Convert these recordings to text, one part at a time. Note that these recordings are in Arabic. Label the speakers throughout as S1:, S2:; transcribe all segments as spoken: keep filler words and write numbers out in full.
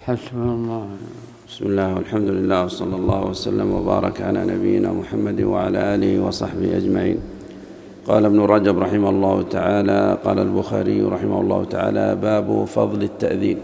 S1: حسبنا الله.
S2: بسم الله والحمد لله وصلى الله وسلم وبارك على نبينا محمد وعلى آله وصحبه أجمعين. قال ابن رجب رحمه الله تعالى: قال البخاري رحمه الله تعالى: باب فضل التأذين.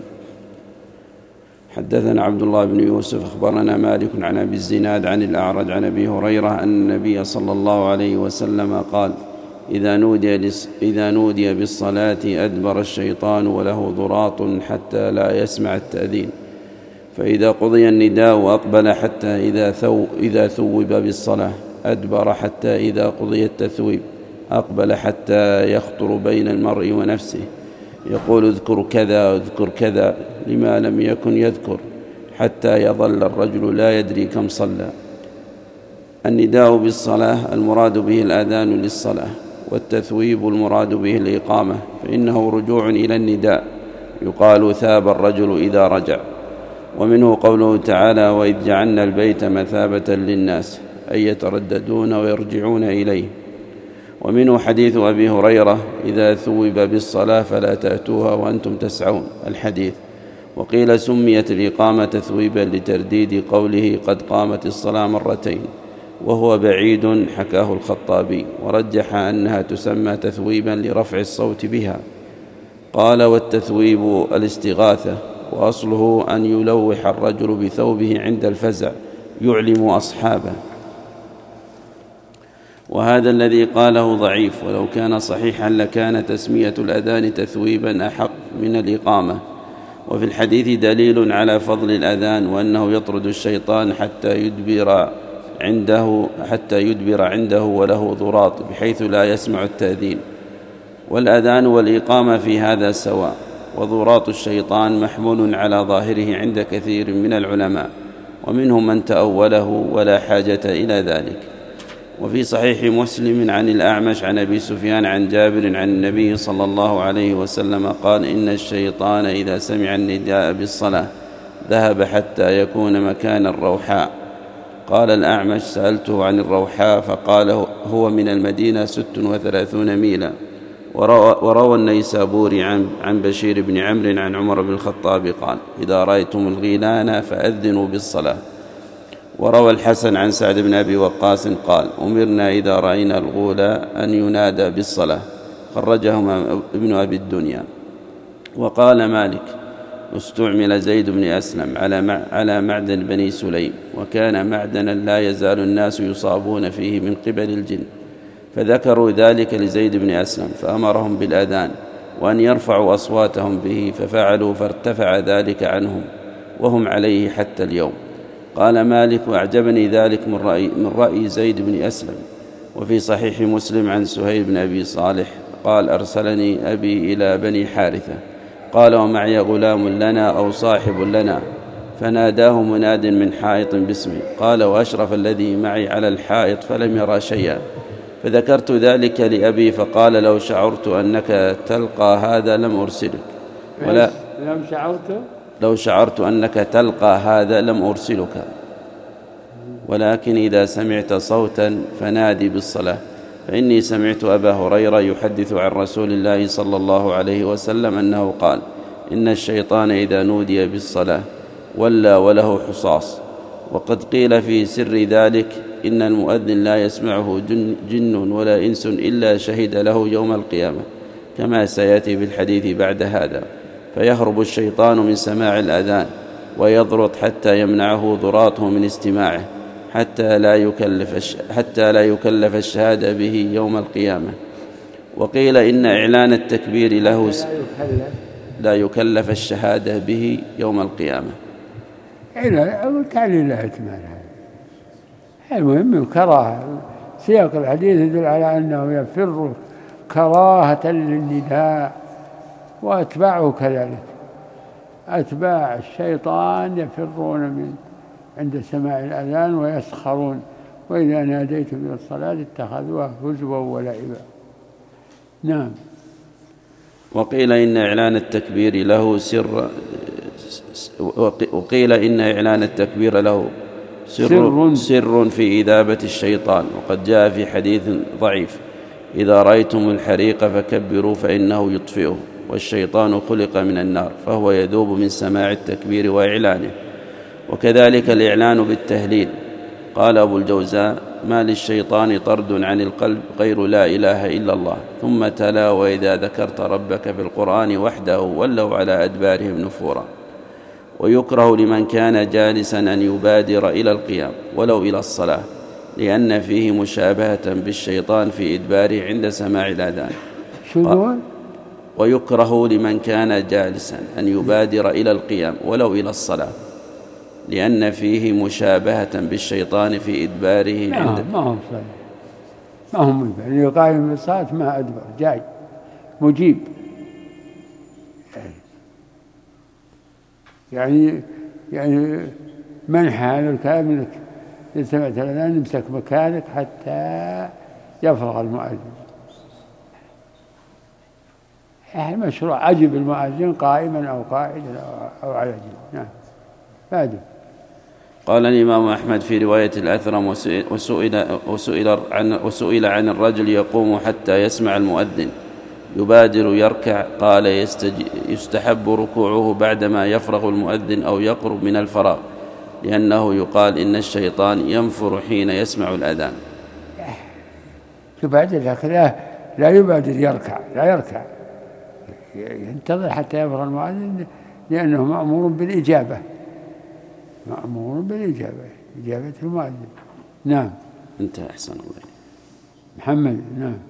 S2: حدثنا عبد الله بن يوسف أخبرنا مالك عن أبي الزناد عن الأعرج عن أبي هريرة أن النبي صلى الله عليه وسلم قال: إذا نودي, إذا نودي بالصلاة أدبر الشيطان وله ضراط حتى لا يسمع التأذين، فإذا قضي النداء أقبل حتى إذا, ثو إذا ثوب بالصلاة أدبر حتى إذا قضي التثويب أقبل حتى يخطر بين المرء ونفسه يقول: اذكر كذا اذكر كذا، لما لم يكن يذكر، حتى يظل الرجل لا يدري كم صلى. النداء بالصلاة المراد به الآذان للصلاة، والتثويب المراد به الإقامة، فإنه رجوع إلى النداء، يقال: ثاب الرجل إذا رجع. ومنه قوله تعالى: وإذ جعلنا البيت مثابة للناس، أي يترددون ويرجعون إليه. ومنه حديث أبي هريرة: إذا ثوب بالصلاة فلا تأتوها وأنتم تسعون، الحديث. وقيل سميت الإقامة تثويبا لترديد قوله: قد قامت الصلاة مرتين، وهو بعيد، حكاه الخطابي، ورجح أنها تسمى تثويبا لرفع الصوت بها. قال: والتثويب الاستغاثة، وأصله أن يلوح الرجل بثوبه عند الفزع يعلم أصحابه. وهذا الذي قاله ضعيف، ولو كان صحيحا لكان تسمية الأذان تثويبا أحق من الإقامة. وفي الحديث دليل على فضل الأذان، وأنه يطرد الشيطان حتى يدبر عنده حتى يدبر عنده وله ضراط بحيث لا يسمع التأذين. والأذان والإقامة في هذا سواء، وضراط الشيطان محمول على ظاهره عند كثير من العلماء، ومنهم من تأوله ولا حاجة إلى ذلك. وفي صحيح مسلم عن الأعمش عن أبي سفيان عن جابر عن النبي صلى الله عليه وسلم قال: إن الشيطان إذا سمع النداء بالصلاة ذهب حتى يكون مكان الروحاء. قال الأعمش: سألته عن الروحاء فقال: هو من المدينة ست وثلاثون ميلا. وروى النيسابوري عن بشير بن عمرو عن عمر بن الخطاب قال: إذا رأيتم الغيلان فأذنوا بالصلاة. وروى الحسن عن سعد بن أبي وقاص قال: أمرنا إذا رأينا الغولة أن ينادى بالصلاة. خرجهما ابن أبي الدنيا. وقال مالك: استعمل زيد بن أسلم على معدن بني سليم، وكان معدنا لا يزال الناس يصابون فيه من قبل الجن، فذكروا ذلك لزيد بن أسلم فأمرهم بالأذان وأن يرفعوا أصواتهم به، ففعلوا فارتفع ذلك عنهم وهم عليه حتى اليوم. قال مالك: وأعجبني ذلك من رأي, من رأي زيد بن أسلم. وفي صحيح مسلم عن سهيل بن أبي صالح قال: أرسلني أبي إلى بني حارثة، قال: ومعي غلام لنا أو صاحب لنا، فناداه مناد من حائط باسمه، قال: وأشرف الذي معي على الحائط فلم يرى شيئا. فذكرت ذلك لأبي فقال: لو شعرت أنك تلقى هذا لم أرسلك، ولا
S1: لو شعرت
S2: لو شعرت أنك تلقى هذا لم أرسلك، ولكن إذا سمعت صوتا فنادي بالصلاة، فإني سمعت أبا هريرة يحدث عن رسول الله صلى الله عليه وسلم أنه قال: إن الشيطان إذا نودي بالصلاة ولى وله حصاص. وقد قيل في سر ذلك: إن المؤذن لا يسمعه جن, جن ولا إنس إلا شهد له يوم القيامة، كما سيأتي بالحديث بعد هذا. فيهرب الشيطان من سماع الأذان ويضرط حتى يمنعه ضراطه من استماعه، حتى لا يكلف حتى لا يكلف الشهادة به يوم القيامة. وقيل إن إعلان التكبير له لا يكلف الشهادة به يوم القيامة.
S1: تعليل لا احتمال هذا. المهم الكراهة، سياق الحديث يدل على أنه يفر كراهة للنداء، وأتباعه كذلك، أتباع الشيطان يفرون من عند سماع الأذان ويسخرون، وإذا ناديتم إلى الصلاة اتخذوها هزوا ولعبا. نعم.
S2: وقيل إن إعلان التكبير له سر وقيل إن إعلان التكبير له سر, سر في إذابة الشيطان. وقد جاء في حديث ضعيف: إذا رأيتم الحريق فكبروا فإنه يطفئه. والشيطان خلق من النار فهو يذوب من سماع التكبير وإعلانه. وكذلك الإعلان بالتهليل. قال أبو الجوزاء: ما للشيطان طرد عن القلب غير لا إله إلا الله. ثم تلا: وإذا ذكرت ربك في القرآن وحده ولوا على أدبارهم نفورا. ويكره لمن كان جالسا أن يبادر إلى القيام ولو إلى الصلاة، لأن فيه مشابهة بالشيطان في إدباره عند سماع الأذان.
S1: شنو؟
S2: ويكره لمن كان جالسا أن يبادر إلى القيام ولو إلى الصلاة، لأن فيه مشابهة بالشيطان في إدباره عند
S1: ما هو صحيح، ما هو مدبر. اللي قائم بالصلاة ما أدبر، جاي مجيب. يعني يعني منح هذا الكلام انك إذا سمعت الأذان امسك مكانك حتى يفرغ المؤذن. يعني مشروع أجب المؤذن قائما أو قاعدا أو على جنب. نعم. بعد.
S2: قال الإمام أحمد في رواية الأثرم: وسئل, وسئل, عن وسئل عن الرجل يقوم حتى يسمع المؤذن يبادر يركع، قال: يستحب ركوعه بعدما يفرغ المؤذن أو يقرب من الفراغ، لأنه يقال إن الشيطان ينفر حين يسمع الأذان.
S1: يبادر، لكن لا, لا يبادر يركع، لا يركع، ينتظر حتى يفرغ المؤذن، لأنه مأمور بالإجابة، مأمور بالإجابة، إجابة المؤذن. نعم.
S2: انتهى. أحسن الله.
S1: محمد. نعم.